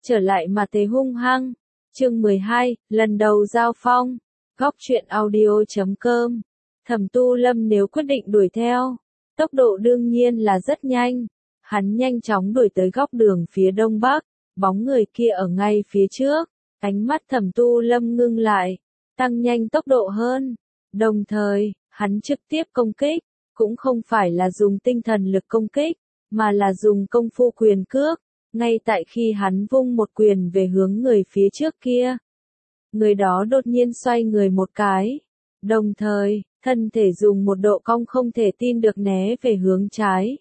trở lại mà thế hung hăng. Chương 12, lần đầu giao phong. Góc truyện audio.com. Thẩm Tu Lâm nếu quyết định đuổi theo, tốc độ đương nhiên là rất nhanh. Hắn nhanh chóng đuổi tới góc đường phía đông bắc, bóng người kia ở ngay phía trước. Ánh mắt Thẩm Tu Lâm ngưng lại, tăng nhanh tốc độ hơn. Đồng thời, hắn trực tiếp công kích, cũng không phải là dùng tinh thần lực công kích, mà là dùng công phu quyền cước. Ngay tại khi hắn vung một quyền về hướng người phía trước kia, người đó đột nhiên xoay người một cái, đồng thời, thân thể dùng một độ cong không thể tin được né về hướng trái.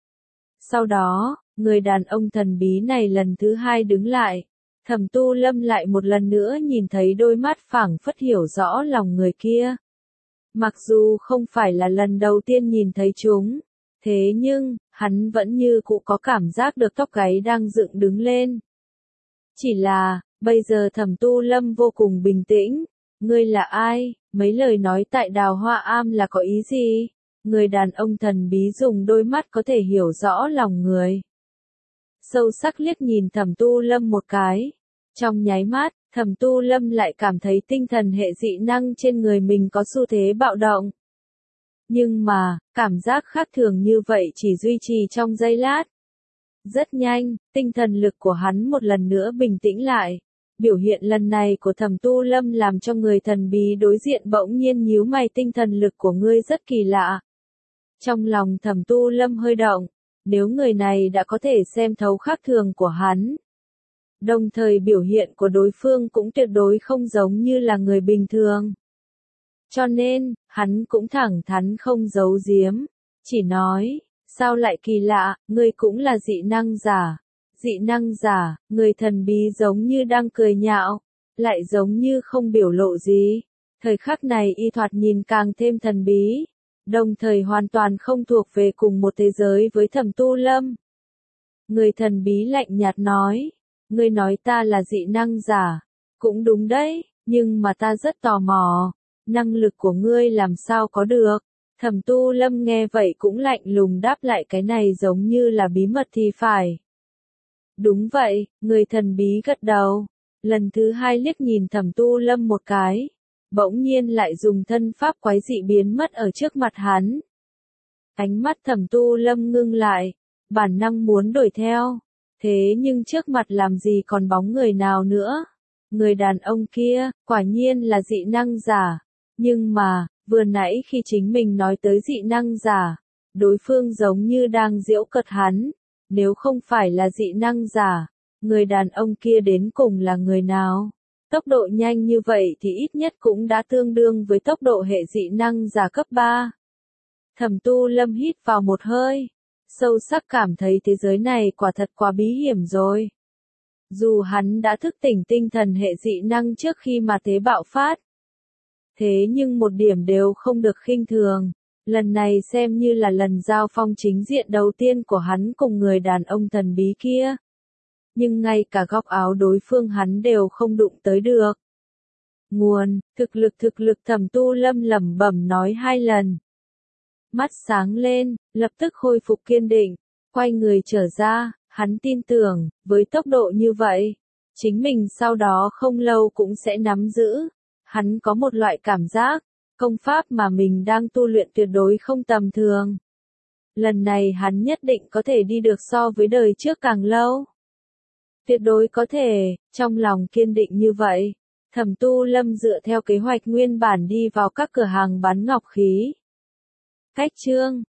Sau đó, người đàn ông thần bí này lần thứ hai đứng lại. Thẩm Tu Lâm lại một lần nữa nhìn thấy đôi mắt phảng phất hiểu rõ lòng người kia. Mặc dù không phải là lần đầu tiên nhìn thấy chúng, thế nhưng, hắn vẫn như cũ có cảm giác được tóc gáy đang dựng đứng lên. Chỉ là, bây giờ Thẩm Tu Lâm vô cùng bình tĩnh. Ngươi là ai? Mấy lời nói tại Đào Hoa Am là có ý gì? Người đàn ông thần bí dùng đôi mắt có thể hiểu rõ lòng người. Sâu sắc liếc nhìn Thẩm Tu Lâm một cái. Trong nháy mắt, Thẩm Tu Lâm lại cảm thấy tinh thần hệ dị năng trên người mình có xu thế bạo động. Nhưng mà, cảm giác khác thường như vậy chỉ duy trì trong giây lát. Rất nhanh, tinh thần lực của hắn một lần nữa bình tĩnh lại. Biểu hiện lần này của Thẩm Tu Lâm làm cho người thần bí đối diện bỗng nhiên nhíu mày, tinh thần lực của ngươi rất kỳ lạ. Trong lòng Thẩm Tu Lâm hơi động, nếu người này đã có thể xem thấu khác thường của hắn. Đồng thời biểu hiện của đối phương cũng tuyệt đối không giống như là người bình thường. Cho nên, hắn cũng thẳng thắn không giấu giếm, chỉ nói, sao lại kỳ lạ, ngươi cũng là dị năng giả. Dị năng giả, người thần bí giống như đang cười nhạo, lại giống như không biểu lộ gì. Thời khắc này y thoạt nhìn càng thêm thần bí, đồng thời hoàn toàn không thuộc về cùng một thế giới với Thẩm Tu Lâm. Người thần bí lạnh nhạt nói, ngươi nói ta là dị năng giả, cũng đúng đấy, nhưng mà ta rất tò mò, năng lực của ngươi làm sao có được. Thẩm Tu Lâm nghe vậy cũng lạnh lùng đáp lại, cái này giống như là bí mật thì phải. Đúng vậy, người thần bí gật đầu, lần thứ hai liếc nhìn Thẩm Tu Lâm một cái, bỗng nhiên lại dùng thân pháp quái dị biến mất ở trước mặt hắn. Ánh mắt Thẩm Tu Lâm ngưng lại, bản năng muốn đuổi theo, thế nhưng trước mặt làm gì còn bóng người nào nữa. Người đàn ông kia, quả nhiên là dị năng giả, nhưng mà, vừa nãy khi chính mình nói tới dị năng giả, đối phương giống như đang giễu cợt hắn. Nếu không phải là dị năng giả, người đàn ông kia đến cùng là người nào? Tốc độ nhanh như vậy thì ít nhất cũng đã tương đương với tốc độ hệ dị năng giả cấp 3. Thẩm Tu Lâm hít vào một hơi, sâu sắc cảm thấy thế giới này quả thật quá bí hiểm rồi. Dù hắn đã thức tỉnh tinh thần hệ dị năng trước khi mà thế bạo phát, thế nhưng một điểm đều không được khinh thường. Lần này xem như là lần giao phong chính diện đầu tiên của hắn cùng người đàn ông thần bí kia. Nhưng ngay cả góc áo đối phương hắn đều không đụng tới được. Nguồn, thực lực Thẩm Tu Lâm lẩm bẩm nói 2 lần. Mắt sáng lên, lập tức khôi phục kiên định, quay người trở ra, hắn tin tưởng, với tốc độ như vậy, chính mình sau đó không lâu cũng sẽ nắm giữ. Hắn có một loại cảm giác, công pháp mà mình đang tu luyện tuyệt đối không tầm thường. Lần này hắn nhất định có thể đi được so với đời trước càng lâu. Tuyệt đối có thể, trong lòng kiên định như vậy, Thẩm Tu Lâm dựa theo kế hoạch nguyên bản đi vào các cửa hàng bán ngọc khí. Cách chương